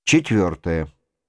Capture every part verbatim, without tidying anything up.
Четвертое.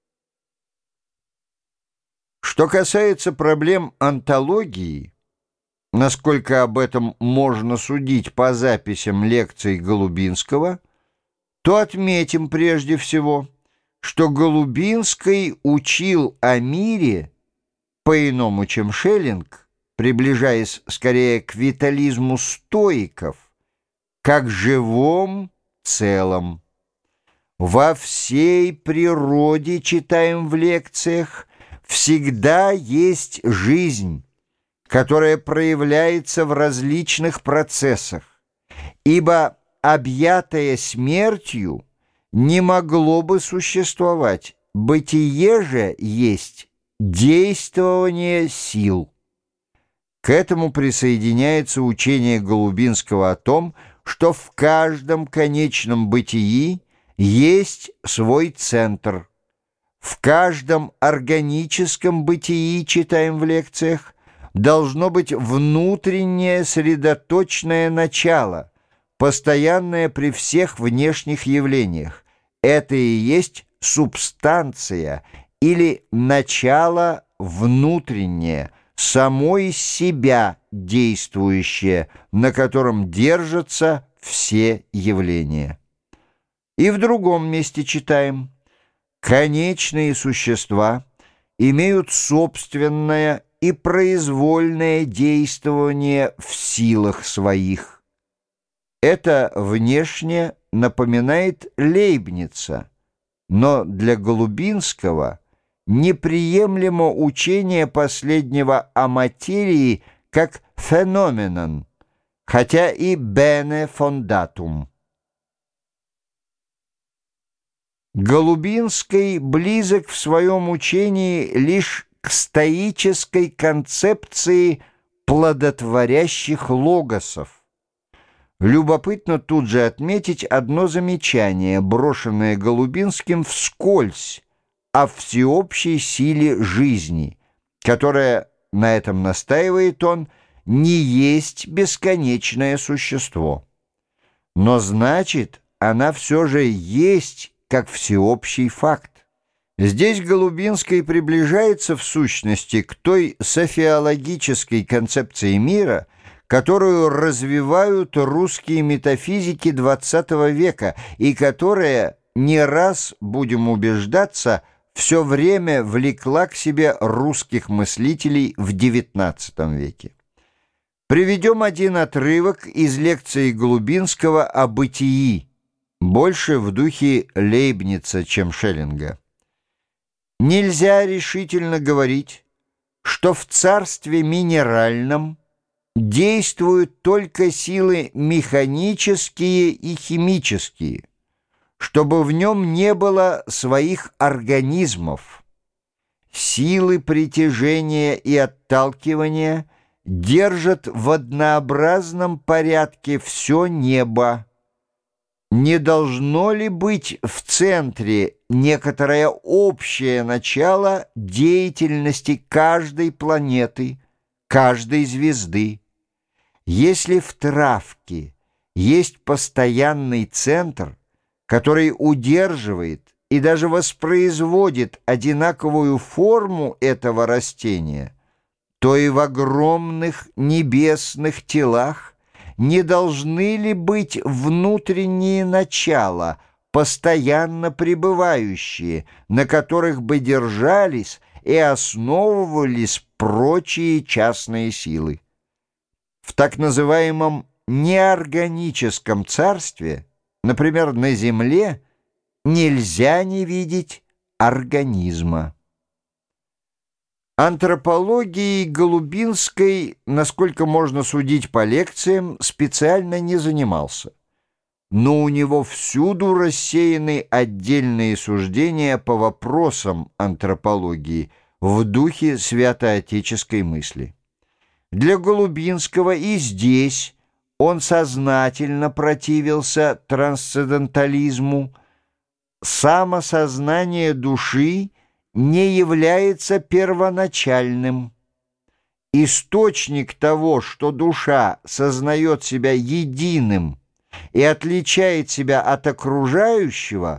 Что касается проблем онтологии, насколько об этом можно судить по записям лекций Голубинского, то отметим прежде всего, что Голубинский учил о мире по-иному, чем Шеллинг, приближаясь скорее к витализму стоиков, как живом целом. Во всей природе, читаем в лекциях, всегда есть жизнь, которая проявляется в различных процессах, ибо объятое смертью не могло бы существовать. Бытие же есть действование сил. К этому присоединяется учение Голубинского о том, что в каждом конечном бытии есть свой центр. В каждом органическом бытии, читаем в лекциях, должно быть внутреннее средоточное начало, постоянное при всех внешних явлениях. Это и есть субстанция или начало внутреннее, само из себя действующее, на котором держатся все явления. И в другом месте читаем: конечные существа имеют собственное и произвольное действование в силах своих. Это внешне напоминает Лейбница, но для Голубинского неприемлемо учение последнего о материи как феноменон, хотя и bene fondatum. Голубинский близок в своем учении лишь к стоической концепции плодотворящих логосов. Любопытно тут же отметить одно замечание, брошенное Голубинским вскользь, о всеобщей силе жизни, которая, на этом настаивает он, не есть бесконечное существо. Но значит, она все же есть как всеобщий факт. Здесь Голубинский приближается в сущности к той софиологической концепции мира, которую развивают русские метафизики двадцатого века и которая, не раз будем убеждаться, все время влекла к себе русских мыслителей в девятнадцатом веке. Приведем один отрывок из лекции Голубинского о бытии, больше в духе Лейбница, чем Шеллинга. Нельзя решительно говорить, что в царстве минеральном действуют только силы механические и химические, чтобы в нем не было своих организмов. Силы притяжения и отталкивания держат в однообразном порядке все небо. Не должно ли быть в центре некоторое общее начало деятельности каждой планеты, каждой звезды? Если в травке есть постоянный центр, который удерживает и даже воспроизводит одинаковую форму этого растения, то и в огромных небесных телах не должны ли быть внутренние начала, постоянно пребывающие, на которых бы держались и основывались прочие частные силы? В так называемом неорганическом царстве, например, на Земле, нельзя не видеть организма. Антропологией Голубинской, насколько можно судить по лекциям, специально не занимался, но у него всюду рассеяны отдельные суждения по вопросам антропологии в духе святоотеческой мысли. Для Голубинского и здесь он сознательно противился трансцендентализму. Самосознание души не является первоначальным. Источник того, что душа сознает себя единым и отличает себя от окружающего,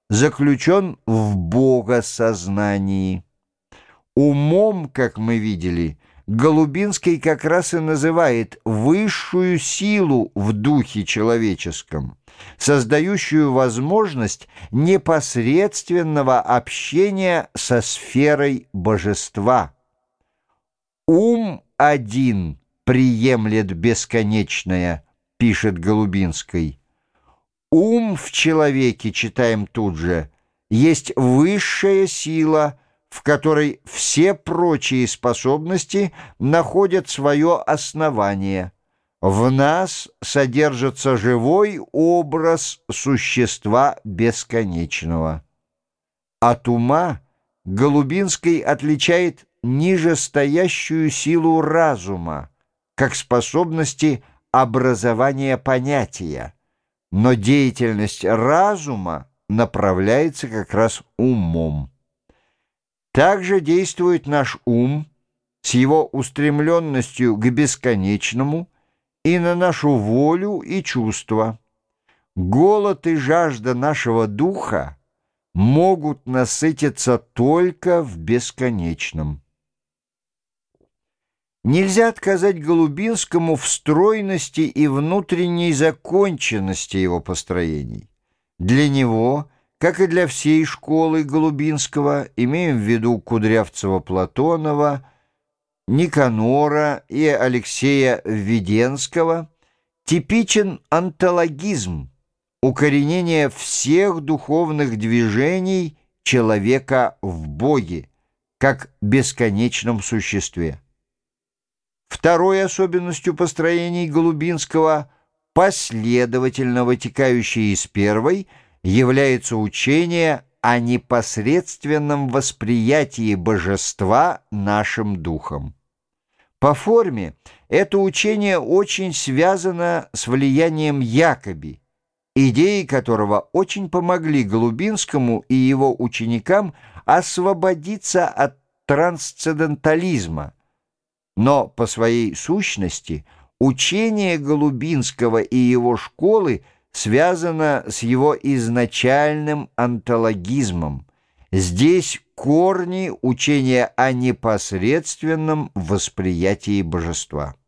заключен в богосознании. Умом, как мы видели, Голубинский как раз и называет высшую силу в духе человеческом, создающую возможность непосредственного общения со сферой божества. «Ум один приемлет бесконечное», — пишет Голубинский. Ум в человеке, читаем тут же, есть высшая сила, в которой все прочие способности находят свое основание. В нас содержится живой образ существа бесконечного. От ума Голубинский отличает нижестоящую силу разума, как способности образования понятия, но деятельность разума направляется как раз умом. Также действует наш ум с его устремленностью к бесконечному и на нашу волю и чувства. Голод и жажда нашего духа могут насытиться только в бесконечном. Нельзя отказать Голубинскому в стройности и внутренней законченности его построений. Для него, как и для всей школы Голубинского, имеем в виду Кудрявцева-Платонова, Никанора и Алексея Введенского, типичен онтологизм, укоренение всех духовных движений человека в Боге, как бесконечном существе. Второй особенностью построений Голубинского, последовательно вытекающей из первой, является учение о непосредственном восприятии божества нашим духом. По форме это учение очень связано с влиянием Якоби, идеи которого очень помогли Голубинскому и его ученикам освободиться от трансцендентализма. Но по своей сущности учение Голубинского и его школы связано с его изначальным онтологизмом. Здесь корни учения о непосредственном восприятии божества.